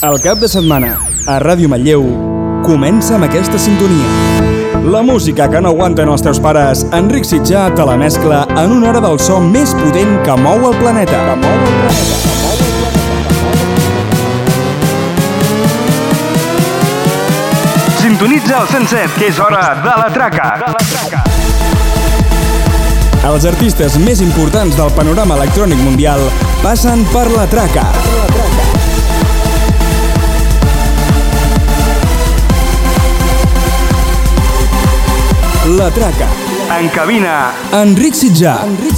El cap de setmana, a Ràdio Manlleu, comença amb aquesta sintonia. La música que no aguanten els teus pares, Enric Sitjà te la mescla en una hora del so més potent que mou el planeta. Sintonitza el 107, que és hora de la traca. Els artistes més importants del panorama electrònic mundial passen per la traca. La traca. En cabina, Enric Sitjà.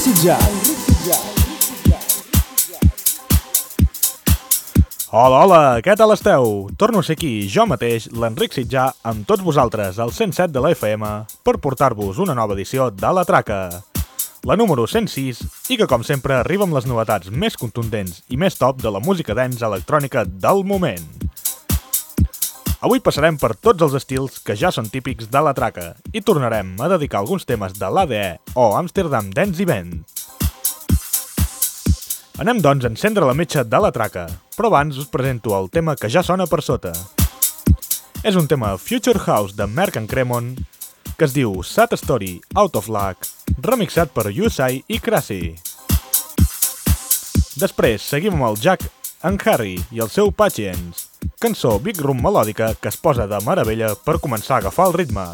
Hola, què tal esteu? Torno a ser aquí, jo mateix, l'Enric Sitjà, amb tots vosaltres, al 107 de la FM, per portar-vos una nova edició de La Traca, la número 106, i que, com sempre, arriba amb les novetats més contundents i més top de la música dance electrònica del moment. Avui passarem per tots els estils que ja són típics de La Traca i tornarem a dedicar alguns temes de l'ADE o Amsterdam Dance Event. Anem, doncs, a encendre la metxa de La Traca, però abans us presento el tema que ja sona per sota. És un tema Future House de Merck and Cremon que es diu Sad Story Out of Luck, remixat per Yusai i Krasi. Després seguim amb el Jack and Harry i el seu Patience, cançó Big Room melòdica que es posa de meravella per començar a agafar el ritme.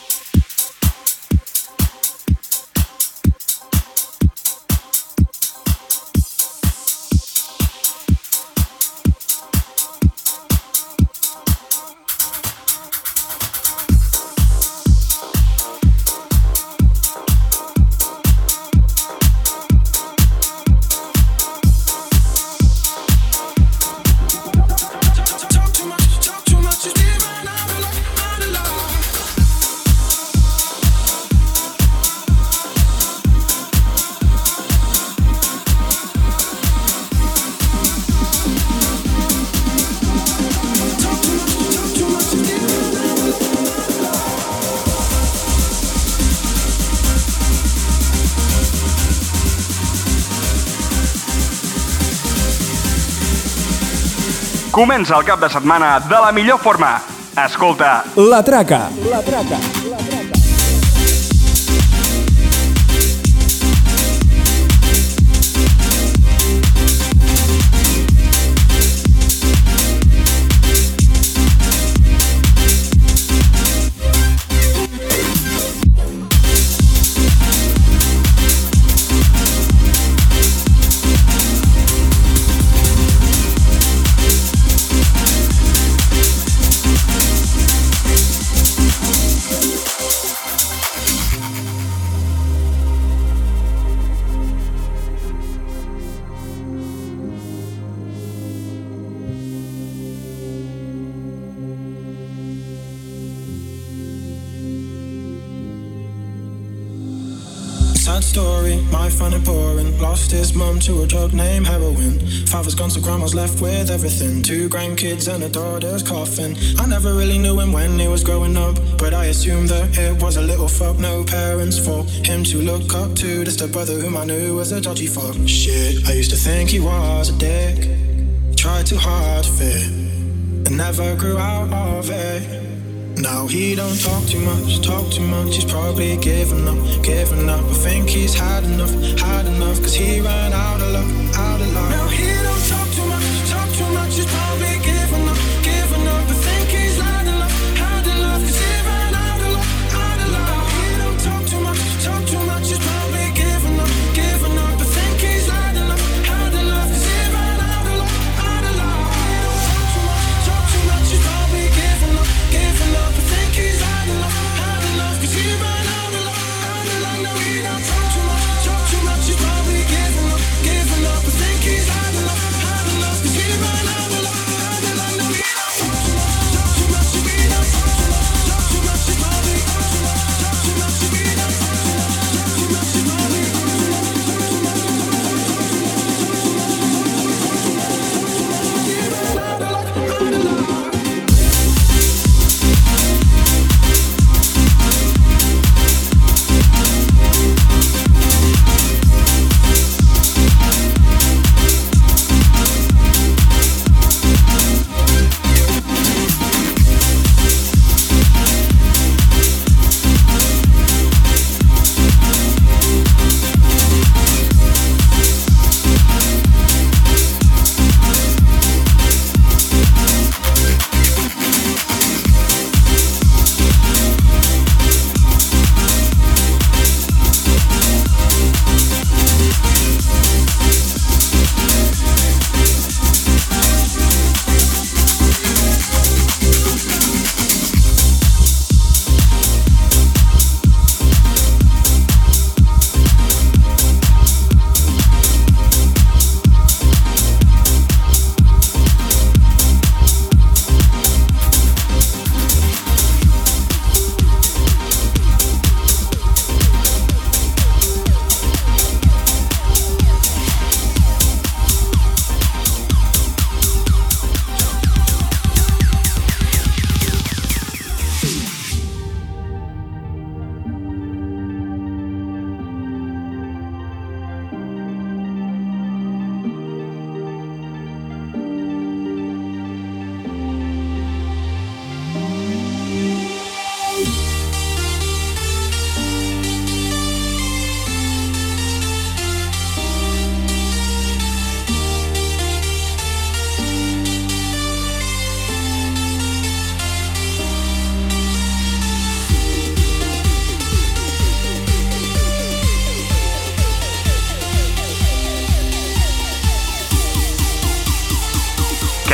Comença el cap de setmana de la millor forma. Escolta La Traca. Sad story, my funny pouring. Lost his mum to a drug named heroin. Father's gone so grandma's left with everything. 2 grandkids and a daughter's coffin. I never really knew him when he was growing up, but I assumed that it was a little fuck. No parents for him to look up to. Just a brother whom I knew was a dodgy fuck. Shit, I used to think he was a dick. Tried too hard to fit and never grew out of it. Now he don't talk too much, he's probably giving up. I think he's had enough, cause he ran out of luck. Now he don't talk too much, he's probably giving up. I think he's had enough, cause he ran out of luck. Now he don't talk too much, he's probably giving up. I think he's had enough, cause he ran out of luck. He don't talk too much, he's probably giving up. I think he's had enough, cause he ran out of luck. No, he don't talk too much, he's probably giving up. I think he's had enough,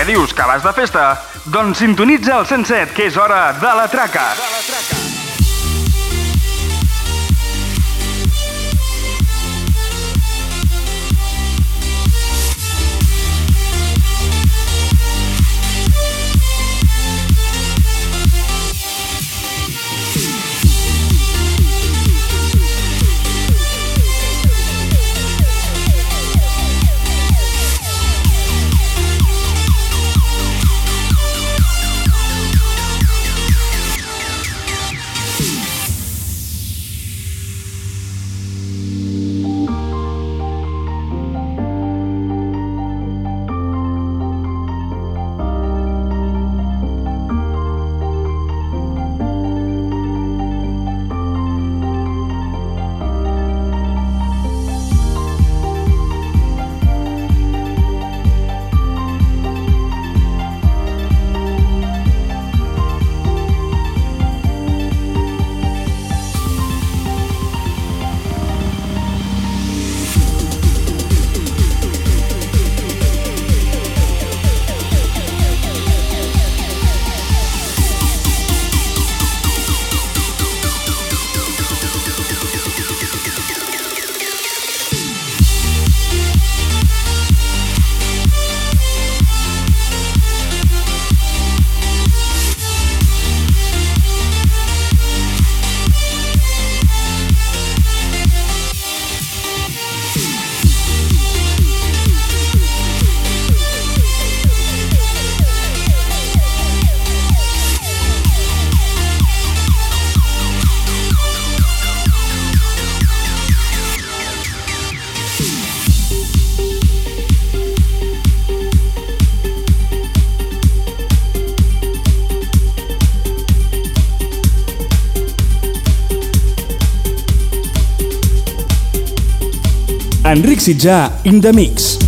dius que vas de festa? Doncs sintonitza el 107, que és hora de la traca. Enric Sitjà, in the mix.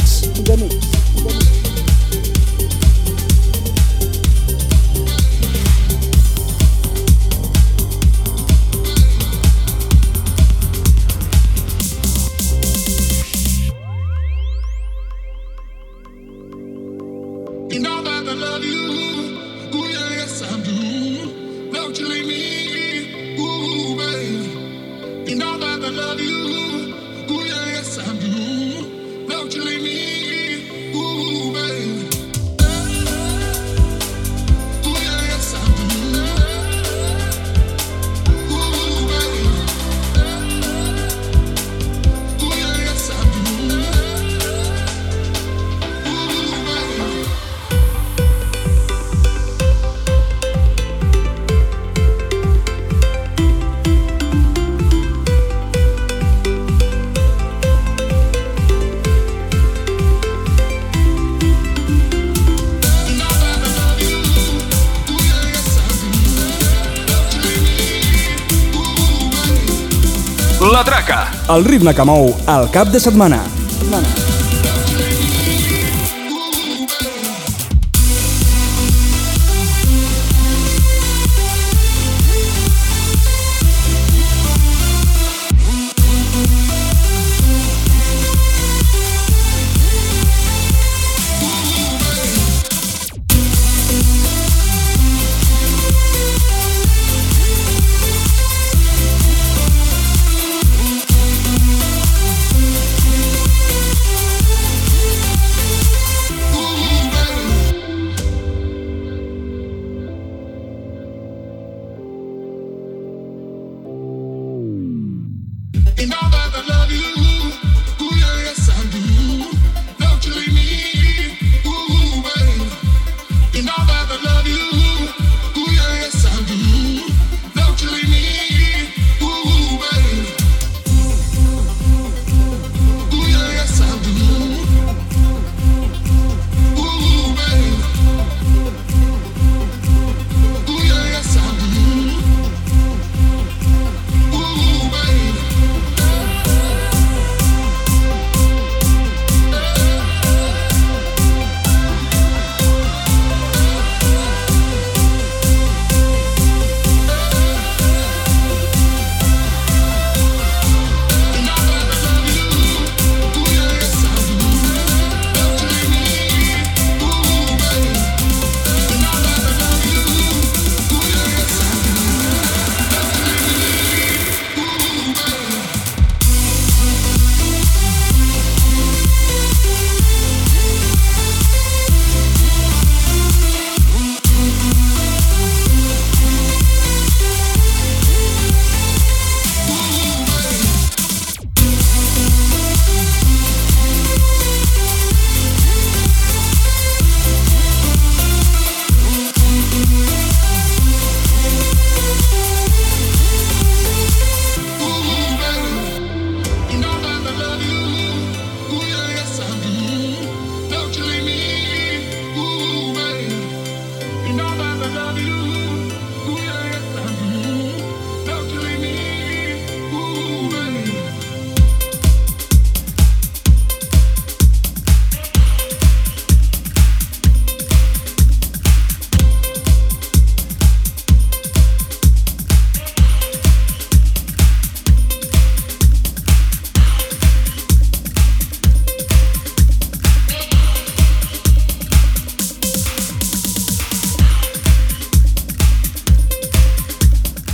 La Traca, el ritme que mou el cap de setmana.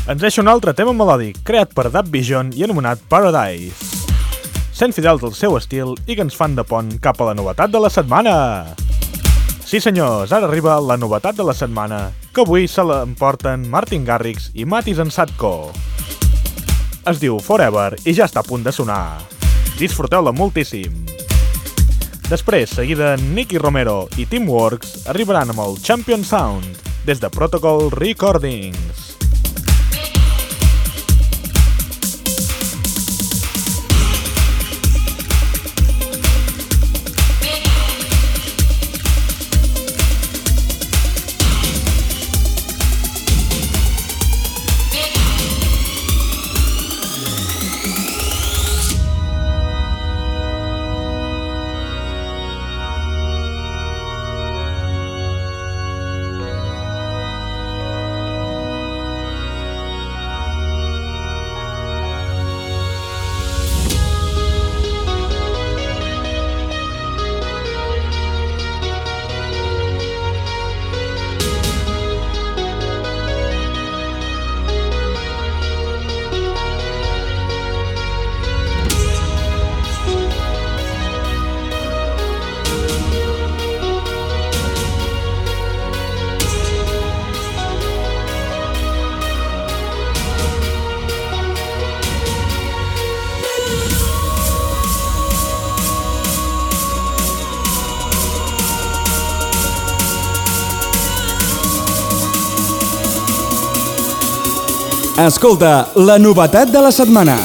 Ens deixa un altre tema melòdic, creat per Dub Vision i anomenat Paradise. Sent fidels al seu estil i que ens fan de pont cap a la novetat de la setmana. Sí senyors, ara arriba la novetat de la setmana, que avui se l'emporten Martin Garrix i Matis en Sadko. Es diu Forever i ja està a punt de sonar. Disfruteu-la moltíssim. Després, seguida, Nicky Romero i Teamworks arribaran amb el Champion Sound des de Protocol Recordings. Escolta, la novetat de la setmana.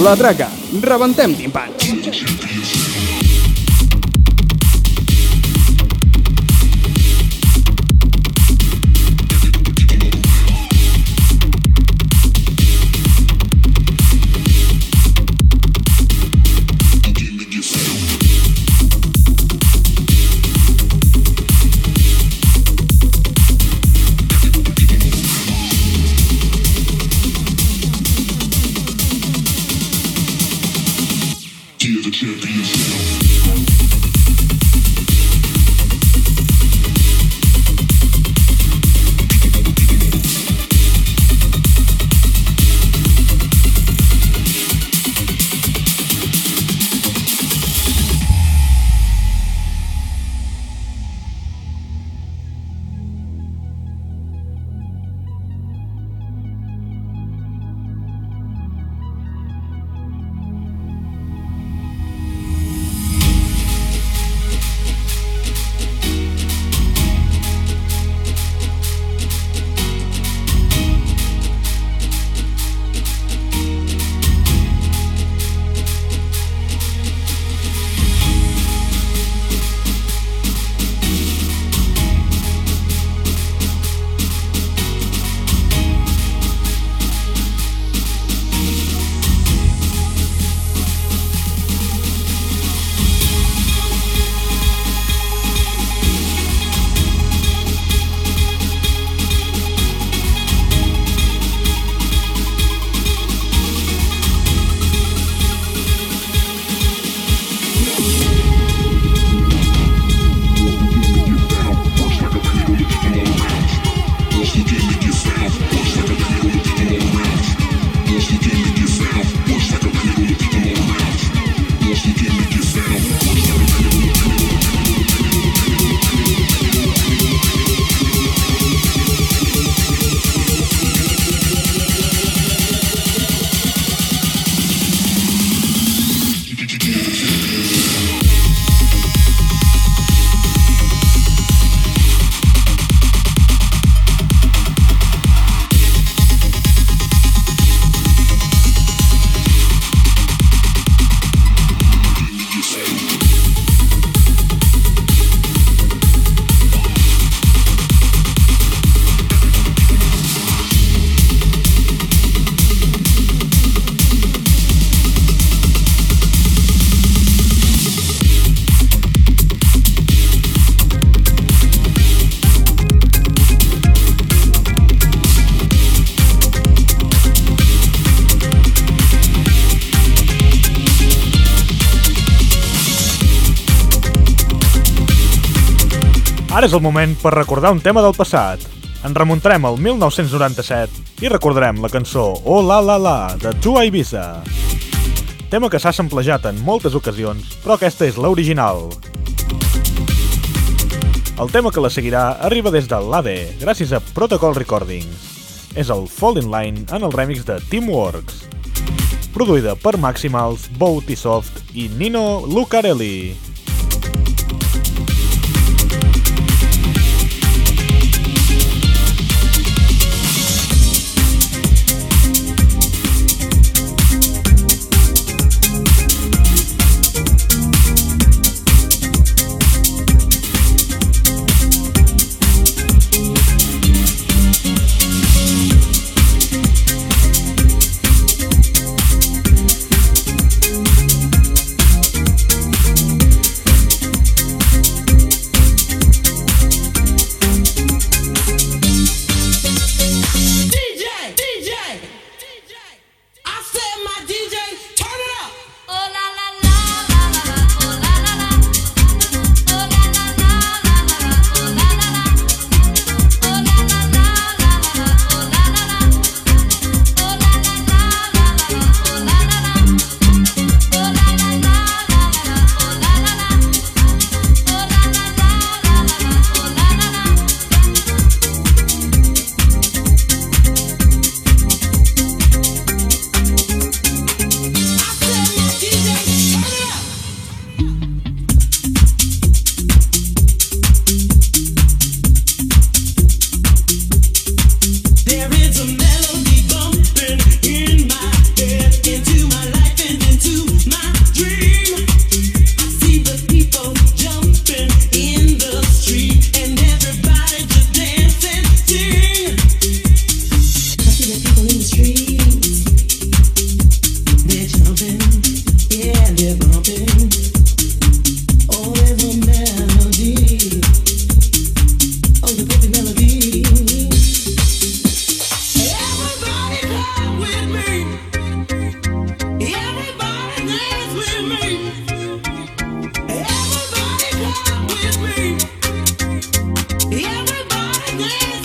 La Traca, rebentem timpans. Ara és el moment per recordar un tema del passat. Ens remuntarem al 1997 i recordarem la cançó Oh La La La de Tua Ibiza. Tema que s'ha samplejat en moltes ocasions, però aquesta és l'original. El tema que la seguirà arriba des de l'AD, gràcies a Protocol Recordings. És el Fall in Line en el remix de Teamworks. Produïda per Maximals, Boat i Soft i Nino Lucarelli.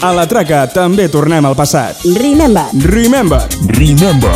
A la traca també tornem al passat. Remember. Remember. Remember.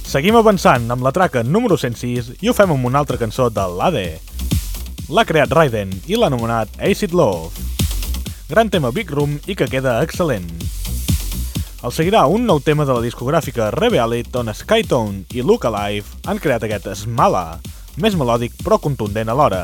Seguim avançant amb la traca número 106 i ho fem amb una altra cançó de l'Ade. L'ha creat Raiden i l'ha anomenat Acid Love. Gran tema Big Room i que queda excel·lent. El seguirà un nou tema de la discogràfica Revealed on Skytone i Look Alive han creat aquest Smala, més melòdic però contundent alhora.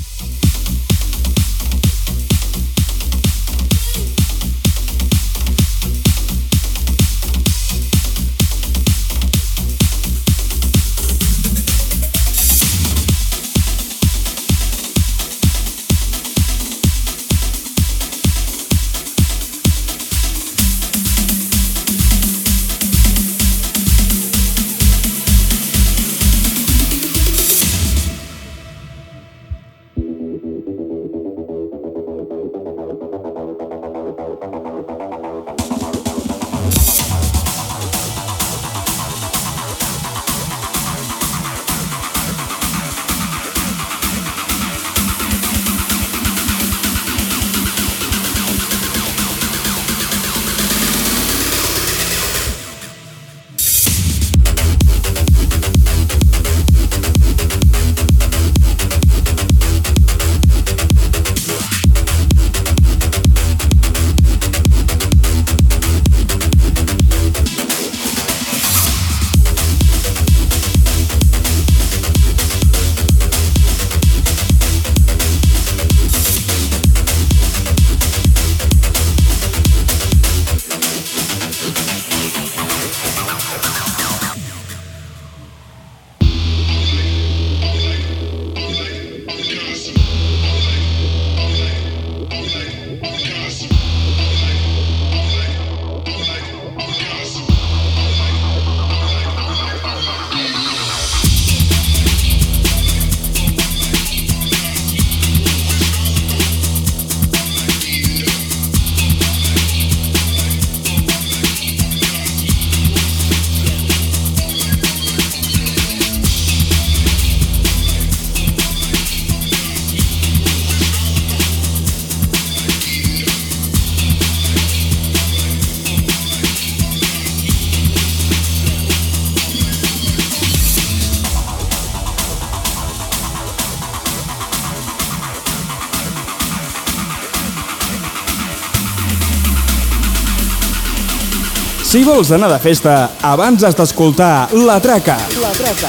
Si vols anar de festa, abans has d'escoltar La Traca. La Traca.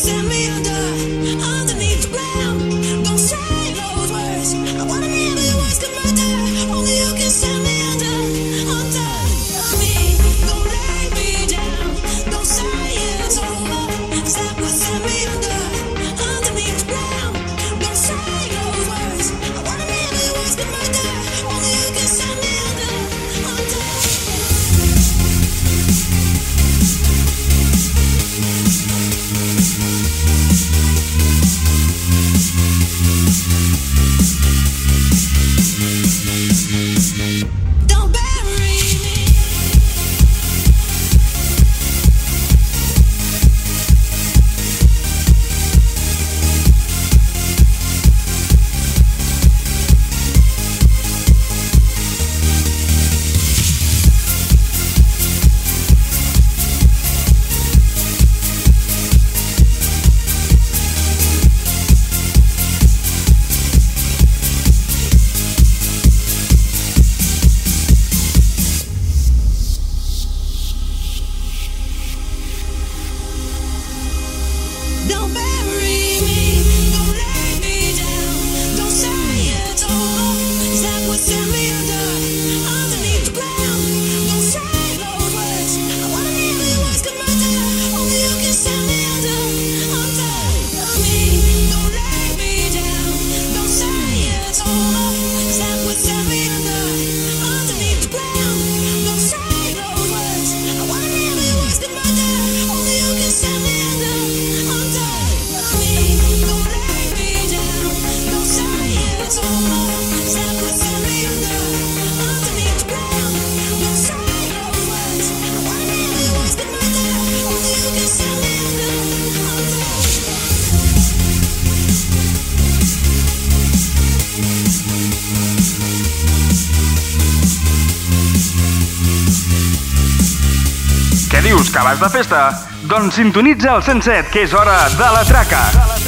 Que vas de festa? Doncs sintonitza el 107, que és hora de la traca.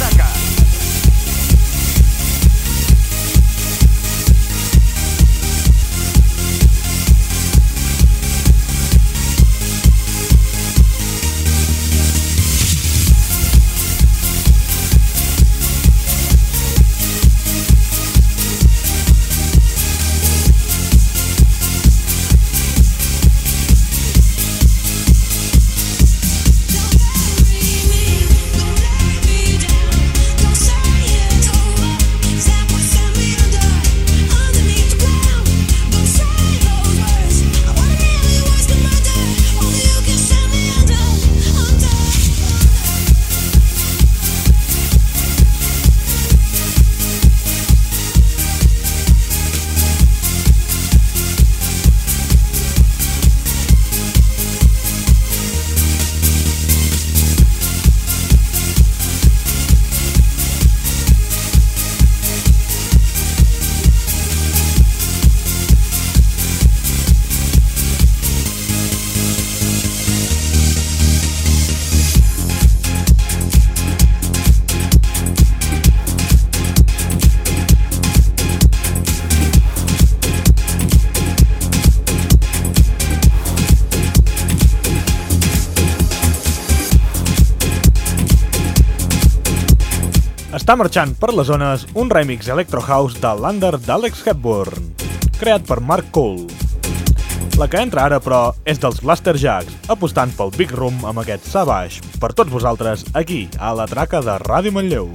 Està marxant per les zones un remix Electro House de l'Under d'Alex Hepburn, creat per Mark Cole. La que entra ara, però, és dels Blaster Jacks, apostant pel Big Room amb aquest Savage, per tots vosaltres, aquí, a la traca de Ràdio Manlleu.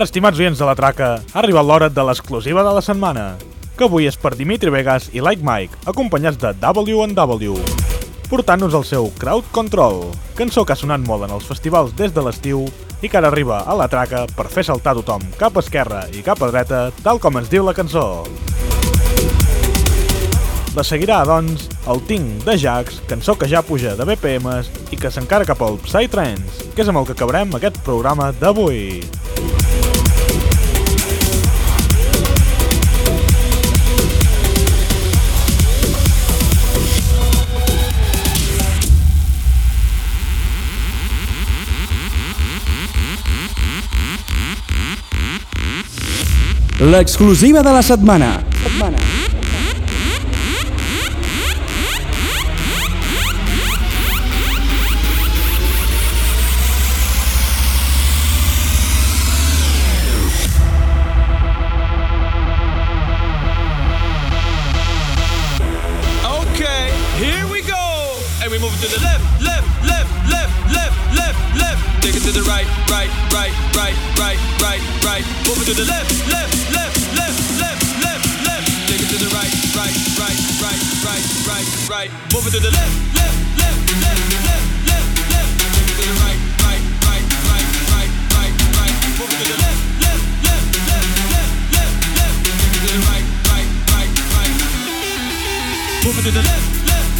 Ara, estimats oients de la Traca, ha arribat l'hora de l'exclusiva de la setmana, que avui és per Dimitri Vegas i Like Mike, acompanyats de W&W, portant-nos el seu Crowd Control, cançó que ha sonat molt en els festivals des de l'estiu i que ara arriba a la Traca per fer saltar tothom cap a esquerra i cap a dreta, tal com ens diu la cançó. La seguirà, doncs, el Ting de Jax, cançó que ja puja de BPMs i que s'encara cap al Psytrance, que és amb el que acabarem aquest programa d'avui. L'exclusiva de la setmana. To the left, left, left, left, left, left, left. Take it to the right, right, right, right, right, right, right. Move it to the left, left, left, left, left, left, left. Take it to the right, right, right, right, right, right, right. Move it to the left, left, left, left, left, left, left. Take it to the right, right, right, right, right, right, right. Move it to the left, left, left, left, left, left, left. Take it to the right, right, right, right. Move it to the left.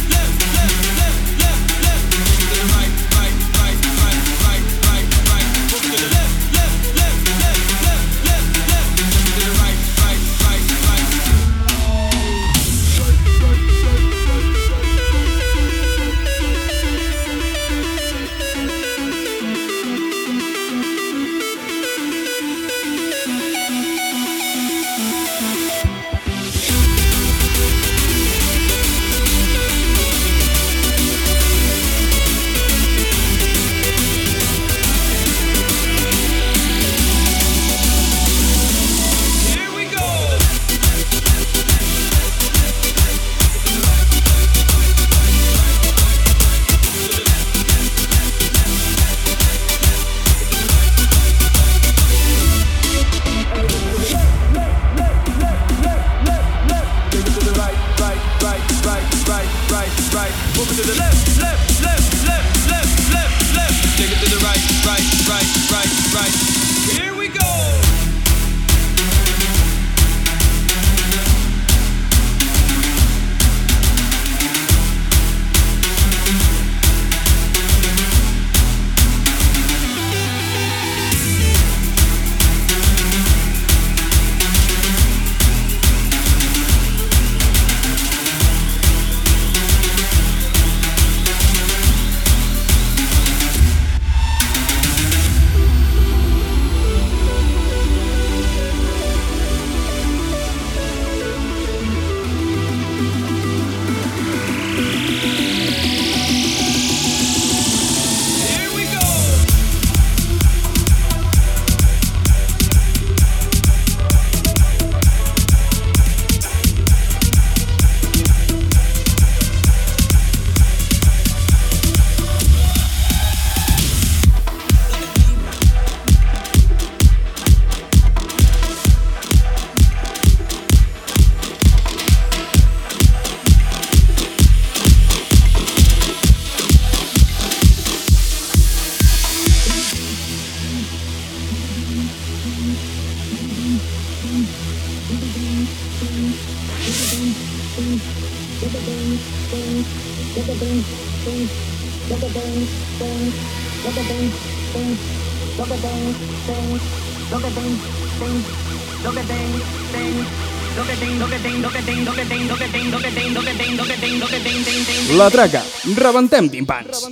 La Traca, rebentem timpans.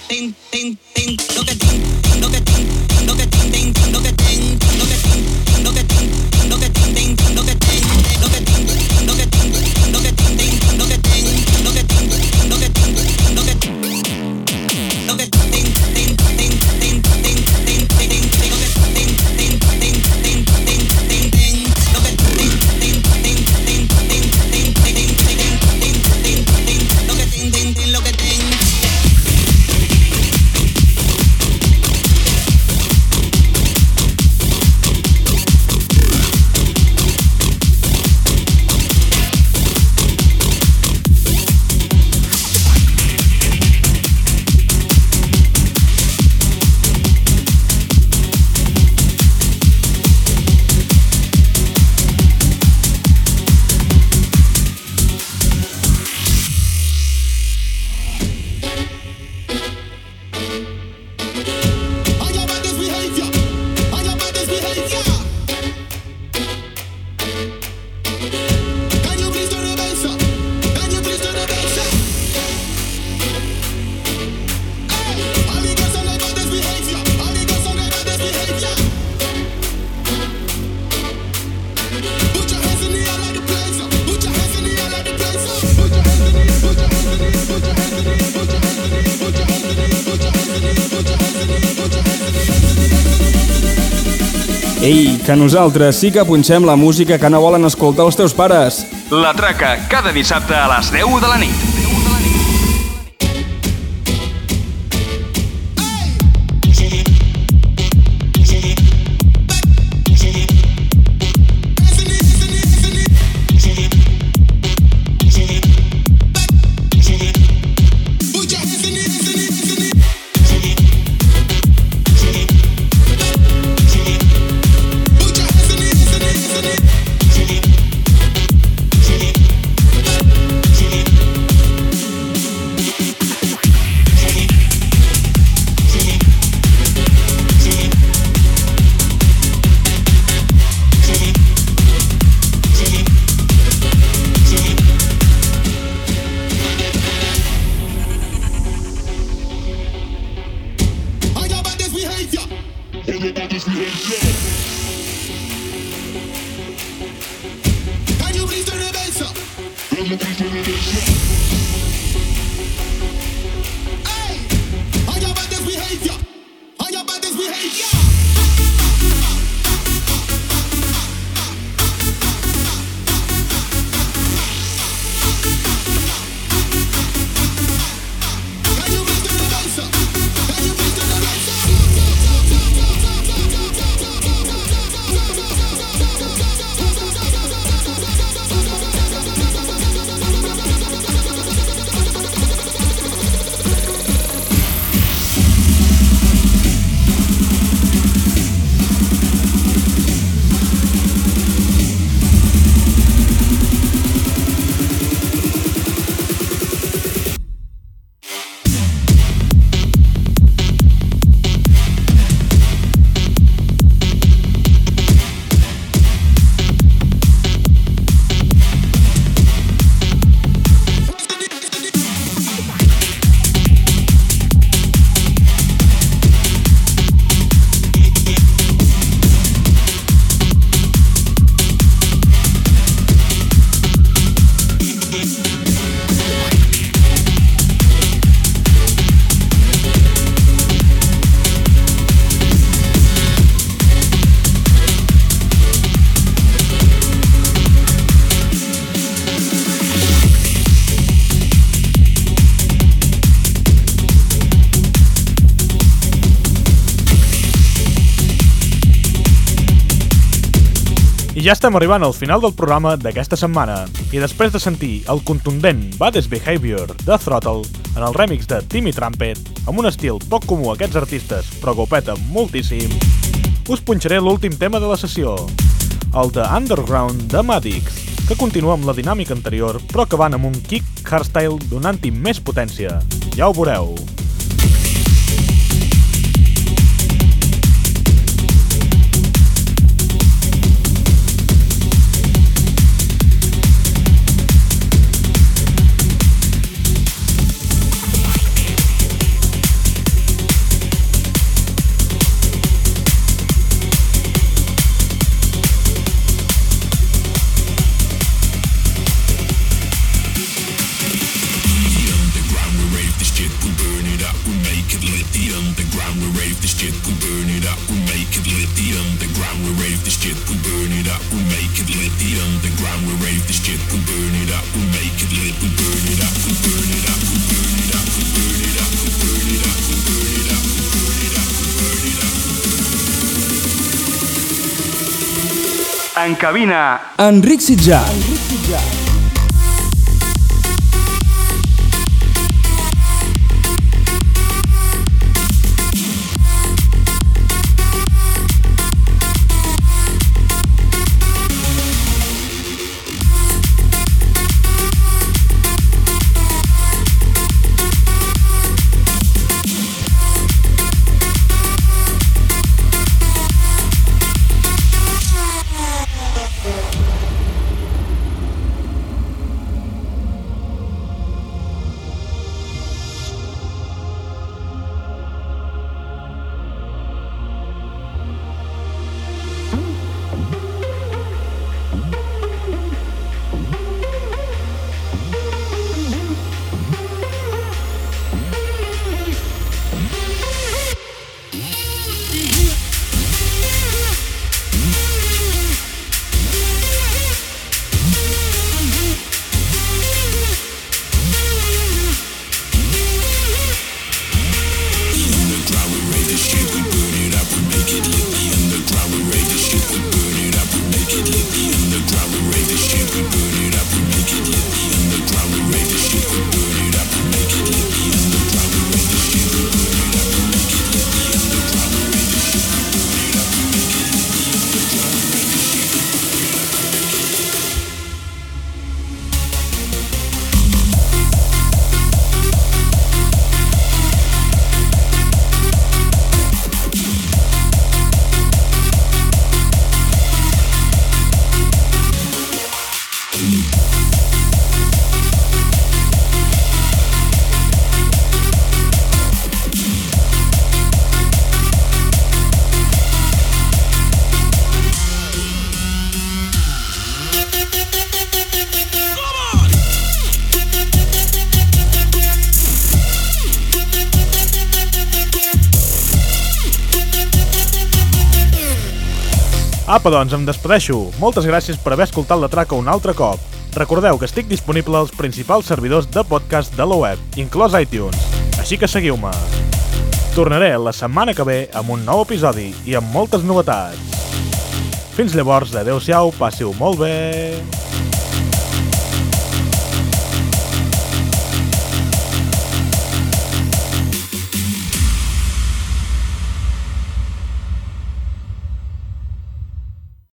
Ei, que nosaltres sí que punxem la música que no volen escoltar els teus pares. La Traca, cada dissabte a les 10 de la nit. I ja estem arribant al final del programa d'aquesta setmana. I després de sentir el contundent Baddest Behavior de Throttle en el remix de Timmy Trumpet, amb un estil poc comú a aquests artistes, però que ho peta moltíssim, us punxaré l'últim tema de la sessió, el de Underground de Maddix, que continua amb la dinàmica anterior, però que van amb un kick hardstyle donant-hi més potència. Ja ho veureu. lit. The underground, we rave this shit, we burn it up, we make it lit. The underground, we rave this shit, we burn it up, we make it lit. The underground, we rave this shit, we burn it up, we make it lit. We burn it up, we burn it up, we burn it up, we burn it up, we burn it up, we burn it up, we burn it up, we burn it up. En cabina, Enric Sitjà. Apa, doncs, em despedeixo. Moltes gràcies per haver escoltat la traca un altre cop. Recordeu que estic disponible als principals servidors de podcast de la web, inclòs iTunes, així que seguiu-me. Tornaré la setmana que ve amb un nou episodi i amb moltes novetats. Fins llavors, adeu-siau, passiu molt bé...